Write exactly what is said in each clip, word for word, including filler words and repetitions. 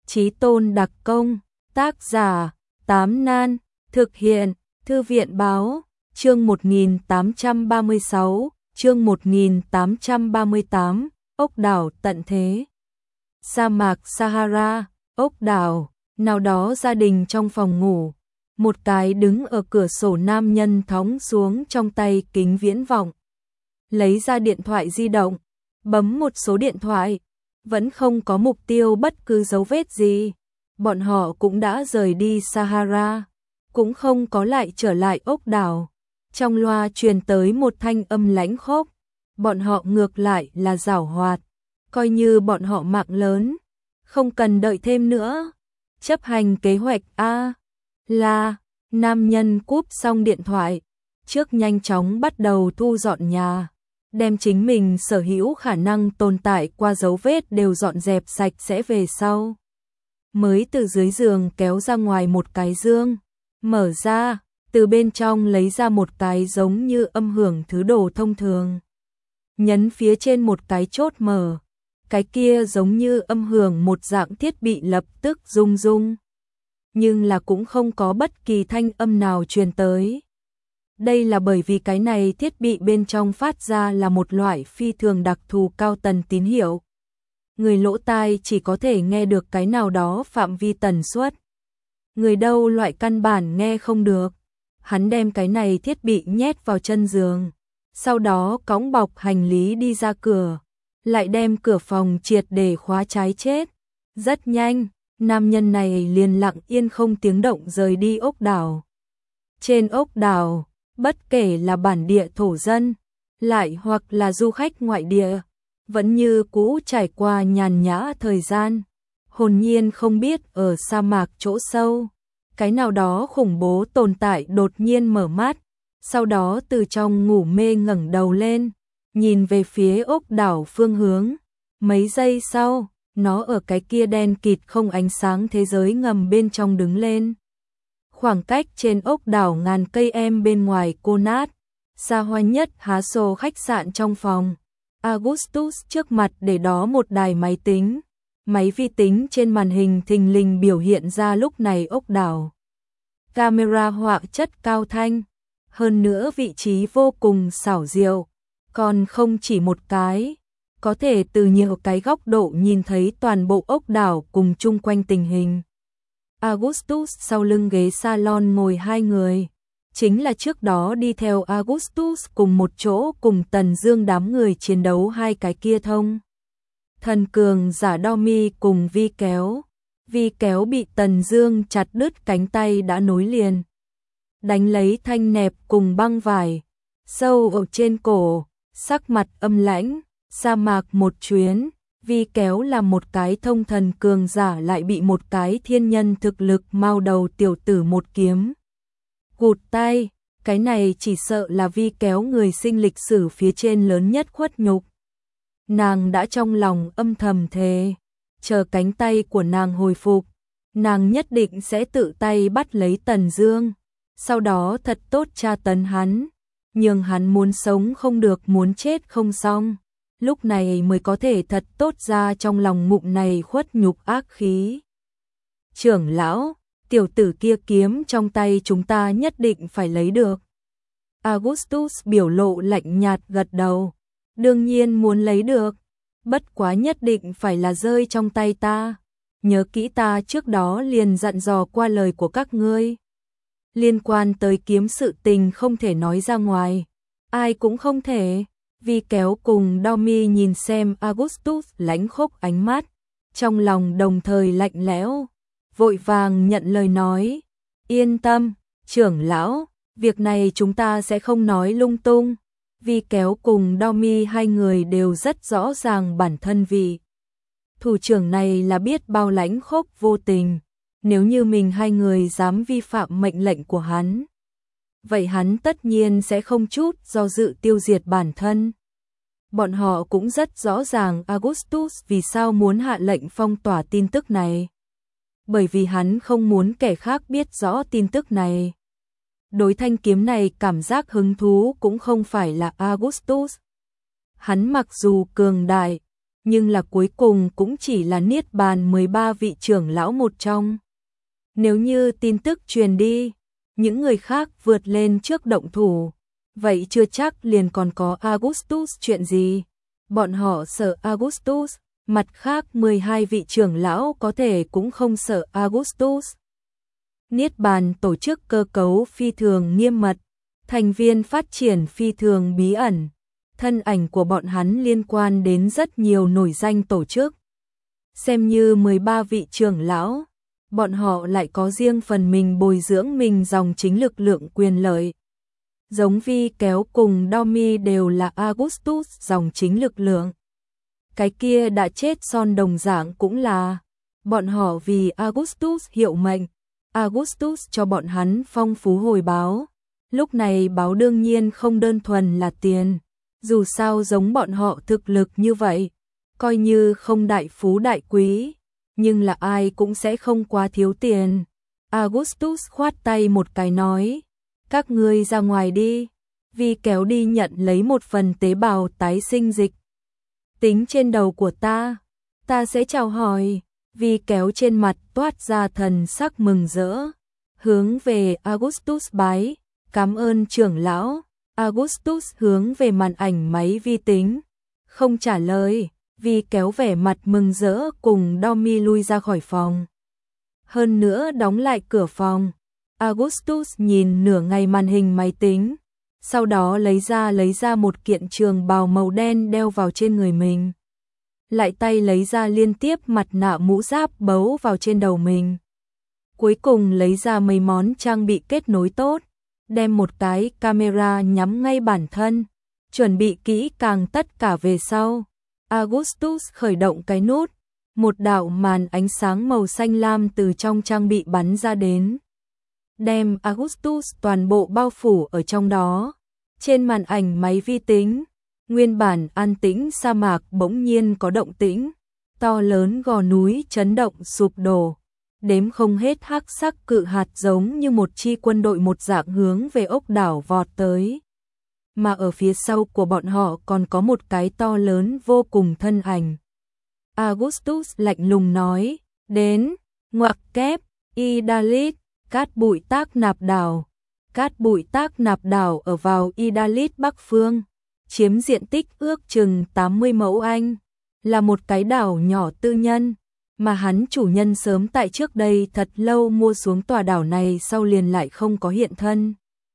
Chí tôn đặc công, tác giả, Tám Nan, thực hiện, Thư viện báo, chương một nghìn tám trăm ba mươi sáu, chương một nghìn tám trăm ba mươi tám, ốc đảo tận thế. Sa mạc Sahara, ốc đảo, nào đó gia đình trong phòng ngủ, một cái đứng ở cửa sổ nam nhân thóng xuống trong tay kính viễn vọng. Lấy ra điện thoại di động, bấm một số điện thoại, vẫn không có mục tiêu bất cứ dấu vết gì. Bọn họ cũng đã rời đi Sahara, cũng không có lại trở lại ốc đảo. Trong loa truyền tới một thanh âm lãnh khốc, bọn họ ngược lại là giảo hoạt, coi như bọn họ mạng lớn, không cần đợi thêm nữa. Chấp hành kế hoạch A. Là, nam nhân cúp xong điện thoại, trước nhanh chóng bắt đầu thu dọn nhà, đem chính mình sở hữu khả năng tồn tại qua dấu vết đều dọn dẹp sạch sẽ về sau. Mới từ dưới giường kéo ra ngoài một cái dương, mở ra, từ bên trong lấy ra một cái giống như âm hưởng thứ đồ thông thường. Nhấn phía trên một cái chốt mở, cái kia giống như âm hưởng một dạng thiết bị lập tức rung rung. Nhưng là cũng không có bất kỳ thanh âm nào truyền tới. Đây là bởi vì cái này thiết bị bên trong phát ra là một loại phi thường đặc thù cao tần tín hiệu. Người lỗ tai chỉ có thể nghe được cái nào đó phạm vi tần suất. Người đâu loại căn bản nghe không được. Hắn đem cái này thiết bị nhét vào chân giường, sau đó cõng bọc hành lý đi ra cửa, lại đem cửa phòng triệt để khóa trái chết. Rất nhanh, nam nhân này liền lặng yên không tiếng động rời đi ốc đảo. Trên ốc đảo, bất kể là bản địa thổ dân, lại hoặc là du khách ngoại địa, vẫn như cũ trải qua nhàn nhã thời gian, hồn nhiên không biết ở sa mạc chỗ sâu, cái nào đó khủng bố tồn tại đột nhiên mở mắt, sau đó từ trong ngủ mê ngẩng đầu lên, nhìn về phía ốc đảo phương hướng. Mấy giây sau, nó ở cái kia đen kịt không ánh sáng thế giới ngầm bên trong đứng lên. Khoảng cách trên ốc đảo ngàn cây em bên ngoài cô nát, xa hoa nhất há sổ khách sạn trong phòng. Augustus trước mặt để đó một đài máy tính. Máy vi tính trên màn hình thình lình biểu hiện ra lúc này ốc đảo. Camera họa chất cao thanh, hơn nữa vị trí vô cùng xảo diệu, còn không chỉ một cái, có thể từ nhiều cái góc độ nhìn thấy toàn bộ ốc đảo cùng chung quanh tình hình. Augustus sau lưng ghế salon ngồi hai người, chính là trước đó đi theo Augustus cùng một chỗ cùng Tần Dương đám người chiến đấu hai cái kia thông. Thần cường giả Domi cùng Vi Kéo. Vi Kéo bị Tần Dương chặt đứt cánh tay đã nối liền. Đánh lấy thanh nẹp cùng băng vải, sâu ở trên cổ, sắc mặt âm lãnh, sa mạc một chuyến. Vi Kéo là một cái thông thần cường giả lại bị một cái thiên nhân thực lực mao đầu tiểu tử một kiếm gụt tay, cái này chỉ sợ là Vi Kéo người sinh lịch sử phía trên lớn nhất khuất nhục. Nàng đã trong lòng âm thầm thề, chờ cánh tay của nàng hồi phục, nàng nhất định sẽ tự tay bắt lấy Tần Dương, sau đó thật tốt tra tấn hắn, nhưng hắn muốn sống không được, muốn chết không xong, lúc này mới có thể thật tốt ra trong lòng ngụm này khuất nhục ác khí. Trưởng lão, tiểu tử kia kiếm trong tay chúng ta nhất định phải lấy được. Augustus biểu lộ lạnh nhạt gật đầu, đương nhiên muốn lấy được, bất quá nhất định phải là rơi trong tay ta. Nhớ kỹ ta trước đó liền dặn dò qua lời của các ngươi. Liên quan tới kiếm sự tình không thể nói ra ngoài, ai cũng không thể. Vi Kéo cùng Domi nhìn xem Augustus lãnh khốc ánh mắt, trong lòng đồng thời lạnh lẽo, vội vàng nhận lời nói, yên tâm, trưởng lão, việc này chúng ta sẽ không nói lung tung. Vi Kéo cùng Domi hai người đều rất rõ ràng bản thân vị thủ trưởng này là biết bao lãnh khốc vô tình, nếu như mình hai người dám vi phạm mệnh lệnh của hắn, vậy hắn tất nhiên sẽ không chút do dự tiêu diệt bản thân. Bọn họ cũng rất rõ ràng Augustus vì sao muốn hạ lệnh phong tỏa tin tức này. Bởi vì hắn không muốn kẻ khác biết rõ tin tức này. Đối thanh kiếm này cảm giác hứng thú cũng không phải là Augustus. Hắn mặc dù cường đại, nhưng là cuối cùng cũng chỉ là Niết Bàn mười ba vị trưởng lão một trong. Nếu như tin tức truyền đi, những người khác vượt lên trước động thủ, vậy chưa chắc liền còn có Augustus chuyện gì. Bọn họ sợ Augustus, mặt khác mười hai vị trưởng lão có thể cũng không sợ Augustus. Niết Bàn tổ chức cơ cấu phi thường nghiêm mật, thành viên phát triển phi thường bí ẩn, thân ảnh của bọn hắn liên quan đến rất nhiều nổi danh tổ chức. Xem như mười ba vị trưởng lão, bọn họ lại có riêng phần mình bồi dưỡng mình dòng chính lực lượng quyền lợi. Giống Vi Kéo cùng Domi đều là Augustus dòng chính lực lượng. Cái kia đã chết Son đồng dạng cũng là, bọn họ vì Augustus hiệu mệnh, Augustus cho bọn hắn phong phú hồi báo. Lúc này báo đương nhiên không đơn thuần là tiền, dù sao giống bọn họ thực lực như vậy, coi như không đại phú đại quý, nhưng là ai cũng sẽ không quá thiếu tiền. Augustus khoát tay một cái nói, các ngươi ra ngoài đi, Vi Kéo đi nhận lấy một phần tế bào tái sinh dịch. Tính trên đầu của ta, ta sẽ chào hỏi. Vi Kéo trên mặt toát ra thần sắc mừng rỡ, hướng về Augustus bái, cảm ơn trưởng lão. Augustus hướng về màn ảnh máy vi tính, không trả lời. Vi Kéo vẻ mặt mừng rỡ cùng Domi lui ra khỏi phòng. Hơn nữa đóng lại cửa phòng. Augustus nhìn nửa ngày màn hình máy tính, sau đó lấy ra lấy ra một kiện trường bào màu đen đeo vào trên người mình. Lại tay lấy ra liên tiếp mặt nạ mũ giáp bấu vào trên đầu mình. Cuối cùng lấy ra mấy món trang bị kết nối tốt, đem một cái camera nhắm ngay bản thân, chuẩn bị kỹ càng tất cả về sau. Augustus khởi động cái nút, một đạo màn ánh sáng màu xanh lam từ trong trang bị bắn ra đến, đem Augustus toàn bộ bao phủ ở trong đó. Trên màn ảnh máy vi tính, nguyên bản an tĩnh sa mạc bỗng nhiên có động tĩnh, to lớn gò núi chấn động sụp đổ, đếm không hết hắc sắc cự hạt giống như một chi quân đội một dạng hướng về ốc đảo vọt tới. Mà ở phía sau của bọn họ còn có một cái to lớn vô cùng thân ảnh. Augustus lạnh lùng nói, đến, ngoặc kép, Idalit, cát bụi tác nạp đảo. Cát bụi tác nạp đảo ở vào Idalit Bắc Phương, chiếm diện tích ước chừng tám mươi mẫu Anh, là một cái đảo nhỏ tư nhân, mà hắn chủ nhân sớm tại trước đây thật lâu mua xuống tòa đảo này sau liền lại không có hiện thân.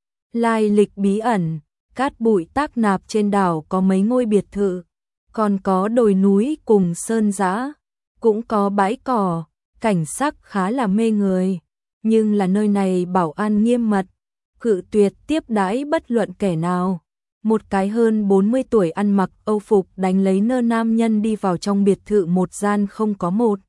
Lai lịch bí ẩn, cát bụi tác nạp trên đảo có mấy ngôi biệt thự, còn có đồi núi cùng sơn dã, cũng có bãi cỏ, cảnh sắc khá là mê người, nhưng là nơi này bảo an nghiêm mật, cự tuyệt tiếp đãi bất luận kẻ nào. Một cái hơn bốn mươi tuổi ăn mặc Âu phục đánh lấy nơ nam nhân đi vào trong biệt thự một gian không có một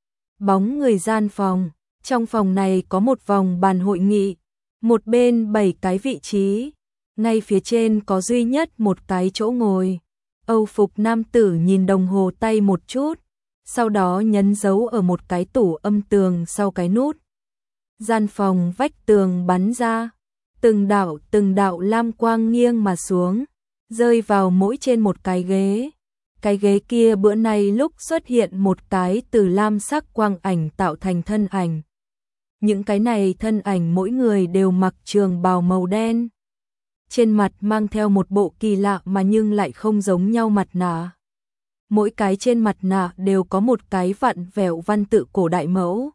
bóng người gian phòng. Trong phòng này có một vòng bàn hội nghị, một bên bảy cái vị trí, ngay phía trên có duy nhất một cái chỗ ngồi. Âu phục nam tử nhìn đồng hồ tay một chút, sau đó nhấn dấu ở một cái tủ âm tường sau cái nút. Gian phòng vách tường bắn ra, từng đạo từng đạo lam quang nghiêng mà xuống, rơi vào mỗi trên một cái ghế. Cái ghế kia bữa nay lúc xuất hiện một cái từ lam sắc quang ảnh tạo thành thân ảnh. Những cái này thân ảnh mỗi người đều mặc trường bào màu đen, trên mặt mang theo một bộ kỳ lạ mà nhưng lại không giống nhau mặt nạ. Mỗi cái trên mặt nạ đều có một cái vặn vẹo văn tự cổ đại mẫu.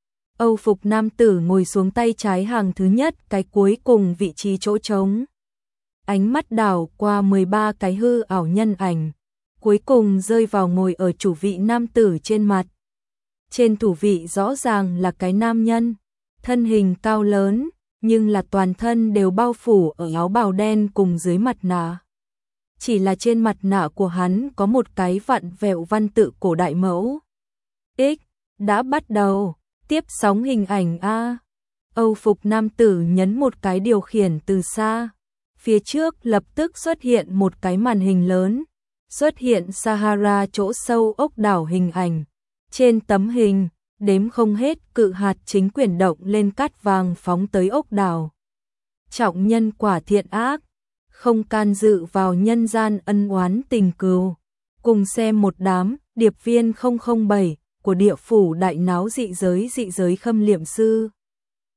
Âu phục nam tử ngồi xuống tay trái hàng thứ nhất, cái cuối cùng vị trí chỗ trống. Ánh mắt đảo qua mười ba cái hư ảo nhân ảnh, cuối cùng rơi vào ngồi ở chủ vị nam tử trên mặt. Trên thủ vị rõ ràng là cái nam nhân, thân hình cao lớn, nhưng là toàn thân đều bao phủ ở áo bào đen cùng dưới mặt nạ. Chỉ là trên mặt nạ của hắn có một cái vặn vẹo văn tự cổ đại mẫu. X, đã bắt đầu, tiếp sóng hình ảnh A. Âu phục nam tử nhấn một cái điều khiển từ xa. Phía trước lập tức xuất hiện một cái màn hình lớn, xuất hiện Sahara chỗ sâu ốc đảo hình ảnh. Trên tấm hình, đếm không hết cự hạt chính quyển động lên cát vàng phóng tới ốc đảo. Trọng nhân quả thiện ác, không can dự vào nhân gian ân oán tình cừu, Cùng xem một đám điệp viên không không bảy của địa phủ đại náo dị giới dị giới khâm liệm sư.